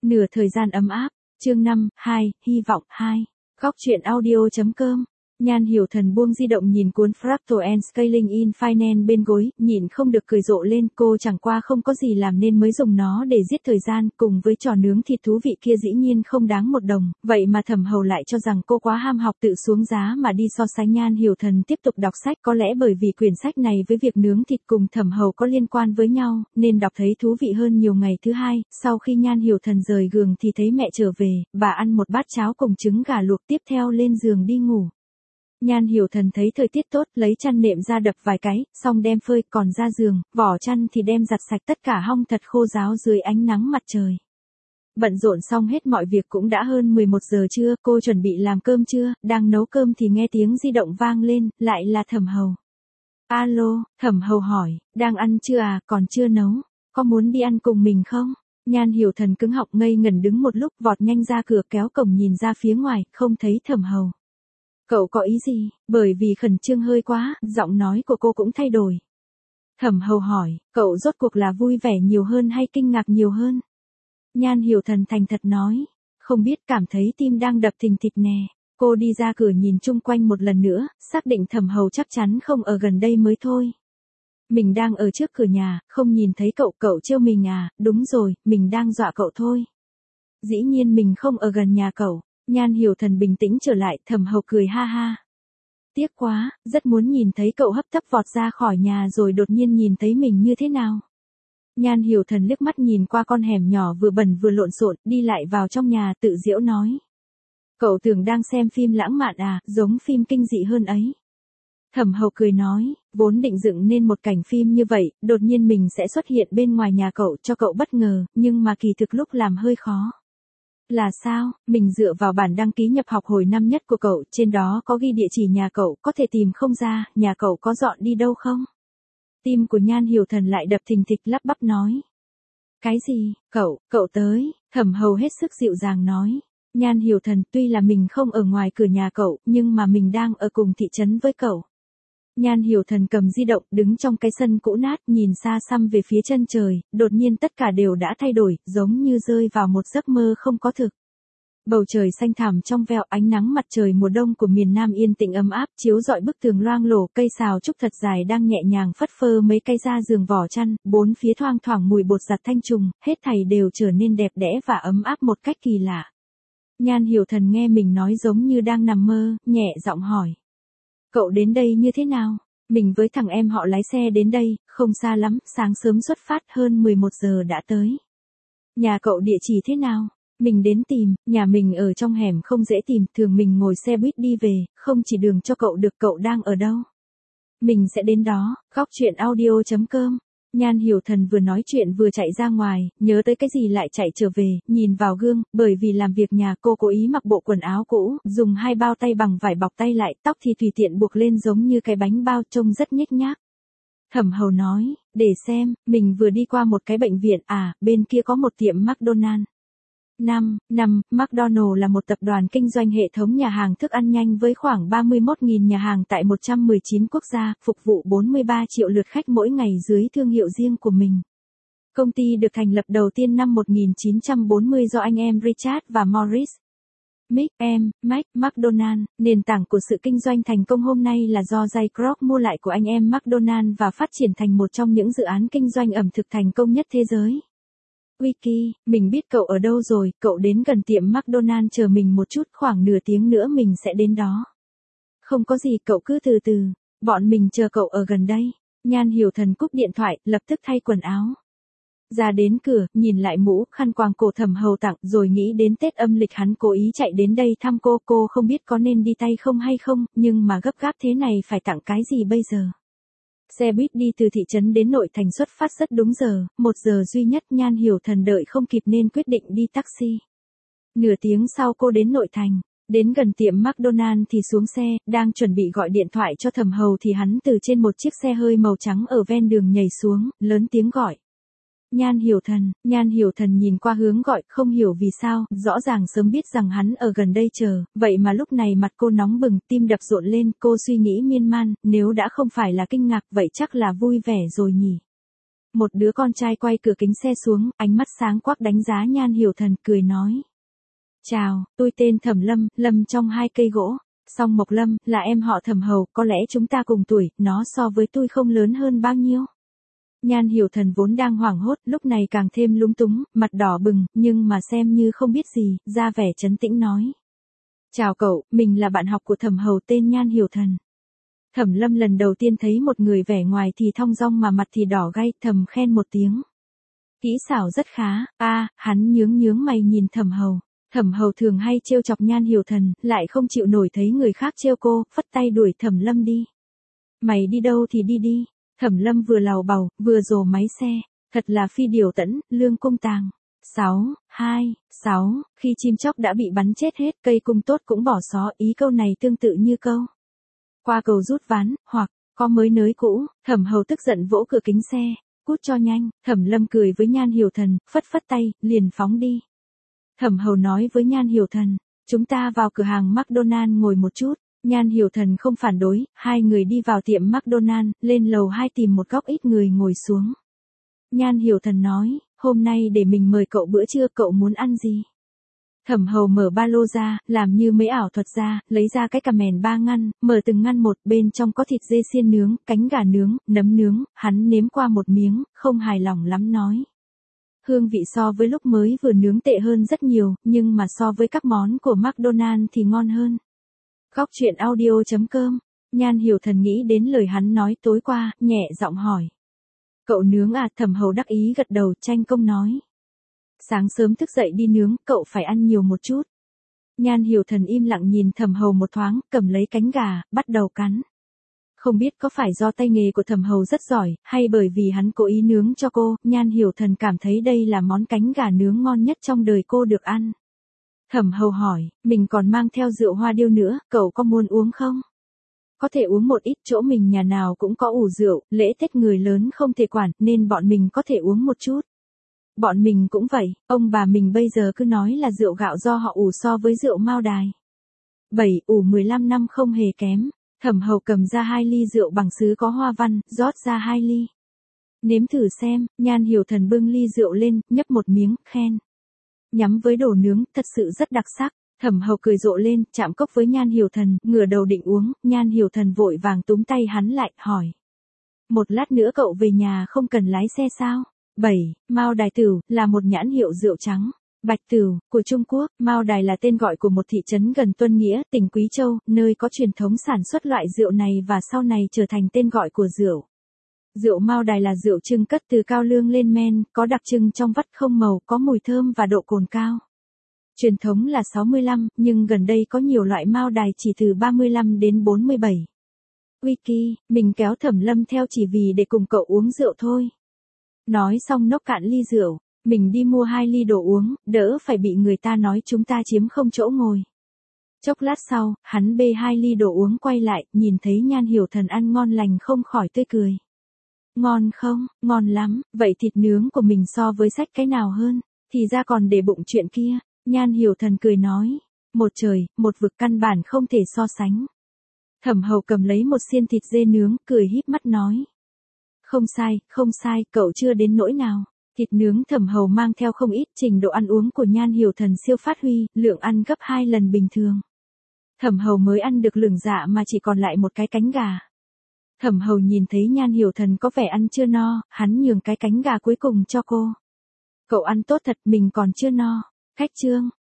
Nửa thời gian ấm áp, chương 5, 2, hy vọng 2. Góc truyện audio.com. Nhan Hiểu Thần buông di động nhìn cuốn Fractal and Scaling in Finance bên gối, nhịn không được cười rộ lên, cô chẳng qua không có gì làm nên mới dùng nó để giết thời gian, cùng với trò nướng thịt thú vị kia dĩ nhiên không đáng một đồng, vậy mà Thẩm Hầu lại cho rằng cô quá ham học tự xuống giá mà đi so sánh. Nhan Hiểu Thần tiếp tục đọc sách, có lẽ bởi vì quyển sách này với việc nướng thịt cùng Thẩm Hầu có liên quan với nhau, nên đọc thấy thú vị hơn nhiều. Ngày thứ hai, sau khi Nhan Hiểu Thần rời giường thì thấy mẹ trở về, bà ăn một bát cháo cùng trứng gà luộc tiếp theo lên giường đi ngủ. Nhan Hiểu Thần thấy thời tiết tốt, lấy chăn nệm ra đập vài cái, xong đem phơi, còn ra giường, vỏ chăn thì đem giặt sạch tất cả hong thật khô ráo dưới ánh nắng mặt trời. Bận rộn xong hết mọi việc cũng đã hơn 11 giờ trưa, cô chuẩn bị làm cơm trưa, đang nấu cơm thì nghe tiếng di động vang lên, lại là Thẩm Hầu. Alo, Thẩm Hầu hỏi, đang ăn chưa à, còn chưa nấu, có muốn đi ăn cùng mình không? Nhan Hiểu Thần cứng họng ngây ngẩn đứng một lúc, vọt nhanh ra cửa kéo cổng nhìn ra phía ngoài, không thấy Thẩm Hầu. Cậu có ý gì? Bởi vì khẩn trương hơi quá, giọng nói của cô cũng thay đổi. Thẩm Hầu hỏi, cậu rốt cuộc là vui vẻ nhiều hơn hay kinh ngạc nhiều hơn? Nhan Hiểu Thần thành thật nói, không biết, cảm thấy tim đang đập thình thịch nè. Cô đi ra cửa nhìn chung quanh một lần nữa, xác định Thẩm Hầu chắc chắn không ở gần đây mới thôi. Mình đang ở trước cửa nhà, không nhìn thấy cậu, cậu trêu mình à? Đúng rồi, mình đang dọa cậu thôi. Dĩ nhiên mình không ở gần nhà cậu. Nhan Hiểu Thần bình tĩnh trở lại, Thẩm Hầu cười ha ha. Tiếc quá, rất muốn nhìn thấy cậu hấp tấp vọt ra khỏi nhà rồi đột nhiên nhìn thấy mình như thế nào. Nhan Hiểu Thần liếc mắt nhìn qua con hẻm nhỏ vừa bẩn vừa lộn xộn, đi lại vào trong nhà tự giễu nói. Cậu tưởng đang xem phim lãng mạn à, giống phim kinh dị hơn ấy. Thẩm Hầu cười nói, vốn định dựng nên một cảnh phim như vậy, đột nhiên mình sẽ xuất hiện bên ngoài nhà cậu cho cậu bất ngờ, nhưng mà kỳ thực lúc làm hơi khó. Là sao? Mình dựa vào bản đăng ký nhập học hồi năm nhất của cậu, trên đó có ghi địa chỉ nhà cậu, có thể tìm không ra, nhà cậu có dọn đi đâu không? Tim của Nhan Hiểu Thần lại đập thình thịch, lắp bắp nói. Cái gì? Cậu tới, Thẩm Hầu hết sức dịu dàng nói. Nhan Hiểu Thần, tuy là mình không ở ngoài cửa nhà cậu, nhưng mà mình đang ở cùng thị trấn với cậu. Nhan Hiểu Thần cầm di động, đứng trong cái sân cũ nát, nhìn xa xăm về phía chân trời, đột nhiên tất cả đều đã thay đổi, giống như rơi vào một giấc mơ không có thực. Bầu trời xanh thẳm trong veo, ánh nắng mặt trời mùa đông của miền Nam yên tĩnh ấm áp, chiếu rọi bức tường loang lổ, cây sào trúc thật dài đang nhẹ nhàng phất phơ mấy cây ra giường vỏ chăn, bốn phía thoang thoảng mùi bột giặt thanh trùng, hết thảy đều trở nên đẹp đẽ và ấm áp một cách kỳ lạ. Nhan Hiểu Thần nghe mình nói giống như đang nằm mơ, nhẹ giọng hỏi. Cậu đến đây như thế nào? Mình với thằng em họ lái xe đến đây, không xa lắm, sáng sớm xuất phát, hơn 11 giờ đã tới. Nhà cậu địa chỉ thế nào? Mình đến tìm, nhà mình ở trong hẻm không dễ tìm, thường mình ngồi xe buýt đi về, không chỉ đường cho cậu được. Cậu đang ở đâu? Mình sẽ đến đó. Góc truyện audio.com. Nhan Hiểu Thần vừa nói chuyện vừa chạy ra ngoài, nhớ tới cái gì lại chạy trở về, nhìn vào gương, bởi vì làm việc nhà cô cố ý mặc bộ quần áo cũ, dùng hai bao tay bằng vải bọc tay lại, tóc thì tùy tiện buộc lên giống như cái bánh bao, trông rất nhếch nhác. Thẩm Hầu nói, để xem, mình vừa đi qua một cái bệnh viện, à, bên kia có một tiệm McDonald's. McDonald's là một tập đoàn kinh doanh hệ thống nhà hàng thức ăn nhanh với khoảng 31.000 nhà hàng tại 119 quốc gia, phục vụ 43 triệu lượt khách mỗi ngày dưới thương hiệu riêng của mình. Công ty được thành lập đầu tiên năm 1940 do anh em Richard và Morris McDonald. Nền tảng của sự kinh doanh thành công hôm nay là do Jay Kroc mua lại của anh em McDonald và phát triển thành một trong những dự án kinh doanh ẩm thực thành công nhất thế giới. Wiki, mình biết cậu ở đâu rồi, cậu đến gần tiệm McDonald's chờ mình một chút, khoảng nửa tiếng nữa mình sẽ đến đó. Không có gì, cậu cứ từ từ, bọn mình chờ cậu ở gần đây. Nhan Hiểu Thần cúp điện thoại, lập tức thay quần áo. Ra đến cửa, nhìn lại mũ, khăn quàng cổ Thẩm Hầu tặng, rồi nghĩ đến Tết âm lịch hắn cố ý chạy đến đây thăm cô không biết có nên đi tay không hay không, nhưng mà gấp gáp thế này phải tặng cái gì bây giờ? Xe buýt đi từ thị trấn đến nội thành xuất phát rất đúng giờ, 1 giờ duy nhất. Nhan Hiểu Thần đợi không kịp nên quyết định đi taxi. Nửa tiếng sau cô đến nội thành, đến gần tiệm McDonald's thì xuống xe, đang chuẩn bị gọi điện thoại cho Thẩm Hầu thì hắn từ trên một chiếc xe hơi màu trắng ở ven đường nhảy xuống, lớn tiếng gọi. Nhan Hiểu Thần nhìn qua hướng gọi, không hiểu vì sao, rõ ràng sớm biết rằng hắn ở gần đây chờ, vậy mà lúc này mặt cô nóng bừng, tim đập rộn lên, cô suy nghĩ miên man, nếu đã không phải là kinh ngạc vậy chắc là vui vẻ rồi nhỉ. Một đứa con trai quay cửa kính xe xuống, ánh mắt sáng quắc đánh giá Nhan Hiểu Thần, cười nói. Chào, tôi tên Thẩm Lâm, Lâm trong hai cây gỗ. Song Mộc Lâm, là em họ Thẩm Hầu, có lẽ chúng ta cùng tuổi, nó so với tôi không lớn hơn bao nhiêu. Nhan Hiểu Thần vốn đang hoảng hốt, lúc này càng thêm lúng túng, mặt đỏ bừng, nhưng mà xem như không biết gì, ra vẻ trấn tĩnh nói. Chào cậu, mình là bạn học của Thẩm Hầu tên Nhan Hiểu Thần. Thẩm Lâm lần đầu tiên thấy một người vẻ ngoài thì thong dong mà mặt thì đỏ gay, thầm khen một tiếng. Kỹ xảo rất khá, hắn nhướng mày nhìn Thẩm Hầu. Thẩm Hầu thường hay trêu chọc Nhan Hiểu Thần, lại không chịu nổi thấy người khác trêu cô, phất tay đuổi Thẩm Lâm đi. Mày đi đâu thì đi đi. Thẩm Lâm vừa lào bầu, vừa rồ máy xe, thật là phi điều tẫn, lương cung tàng. 6, 2, 6, khi chim chóc đã bị bắn chết hết, cây cung tốt cũng bỏ xó, ý câu này tương tự như câu. Qua cầu rút ván, hoặc, có mới nới cũ, Thẩm Hầu tức giận vỗ cửa kính xe, cút cho nhanh, Thẩm Lâm cười với Nhan Hiểu Thần, phất phất tay, liền phóng đi. Thẩm Hầu nói với Nhan Hiểu Thần, chúng ta vào cửa hàng McDonald ngồi một chút. Nhan Hiểu Thần không phản đối, hai người đi vào tiệm McDonald, lên lầu 2 tìm một góc ít người ngồi xuống. Nhan Hiểu Thần nói, hôm nay để mình mời cậu bữa trưa, cậu muốn ăn gì? Thẩm Hầu mở ba lô ra, làm như mấy ảo thuật ra, lấy ra cái cà mèn 3 ngăn, mở từng ngăn một, bên trong có thịt dê xiên nướng, cánh gà nướng, nấm nướng, hắn nếm qua một miếng, không hài lòng lắm nói. Hương vị so với lúc mới vừa nướng tệ hơn rất nhiều, nhưng mà so với các món của McDonald thì ngon hơn. Góc truyện audio.com, Nhan Hiểu Thần nghĩ đến lời hắn nói tối qua, nhẹ giọng hỏi. Cậu nướng à? Thẩm Hầu đắc ý gật đầu, tranh công nói. Sáng sớm thức dậy đi nướng, cậu phải ăn nhiều một chút. Nhan Hiểu Thần im lặng nhìn Thẩm Hầu một thoáng, cầm lấy cánh gà, bắt đầu cắn. Không biết có phải do tay nghề của Thẩm Hầu rất giỏi, hay bởi vì hắn cố ý nướng cho cô, Nhan Hiểu Thần cảm thấy đây là món cánh gà nướng ngon nhất trong đời cô được ăn. Thẩm Hầu hỏi, mình còn mang theo rượu hoa điêu nữa, cậu có muốn uống không? Có thể uống một ít, chỗ mình nhà nào cũng có ủ rượu, lễ Tết người lớn không thể quản, nên bọn mình có thể uống một chút. Bọn mình cũng vậy, ông bà mình bây giờ cứ nói là rượu gạo do họ ủ so với rượu Mao Đài. 7 ủ 15 năm không hề kém. Thẩm Hầu cầm ra 2 ly rượu bằng sứ có hoa văn, rót ra 2 ly. Nếm thử xem, Nhan Hiểu Thần bưng ly rượu lên, nhấp một miếng, khen. Nhắm với đồ nướng, thật sự rất đặc sắc. Thẩm Hầu cười rộ lên, chạm cốc với Nhan Hiểu Thần, ngửa đầu định uống, Nhan Hiểu Thần vội vàng túm tay hắn lại, hỏi. Một lát nữa cậu về nhà không cần lái xe sao? 7. Mao Đài Tửu, là một nhãn hiệu rượu trắng. Bạch Tửu, của Trung Quốc, Mao Đài là tên gọi của một thị trấn gần Tuân Nghĩa, tỉnh Quý Châu, nơi có truyền thống sản xuất loại rượu này và sau này trở thành tên gọi của rượu. Rượu Mao Đài là rượu trưng cất từ cao lương lên men, có đặc trưng trong vắt không màu, có mùi thơm và độ cồn cao. Truyền thống là 65, nhưng gần đây có nhiều loại Mao Đài chỉ từ 35 đến 47. Wiki, mình kéo Thẩm Lâm theo chỉ vì để cùng cậu uống rượu thôi. Nói xong nốc cạn ly rượu, mình đi mua 2 ly đồ uống, đỡ phải bị người ta nói chúng ta chiếm không chỗ ngồi. Chốc lát sau, hắn bê 2 ly đồ uống quay lại, nhìn thấy Nhan Hiểu Thần ăn ngon lành không khỏi tươi cười. Ngon không? Ngon lắm, vậy thịt nướng của mình so với sách cái nào hơn? Thì ra còn để bụng chuyện kia. Nhan Hiểu Thần cười nói. Một trời, một vực, căn bản không thể so sánh. Thẩm Hầu cầm lấy một xiên thịt dê nướng, cười híp mắt nói. Không sai, cậu chưa đến nỗi nào. Thịt nướng Thẩm Hầu mang theo không ít, trình độ ăn uống của Nhan Hiểu Thần siêu phát huy, lượng ăn gấp 2 lần bình thường. Thẩm Hầu mới ăn được lửng dạ mà chỉ còn lại một cái cánh gà. Thẩm Hầu nhìn thấy Nhan Hiểu Thần có vẻ ăn chưa no, hắn nhường cái cánh gà cuối cùng cho cô. Cậu ăn tốt thật, mình còn chưa no. Khách trương,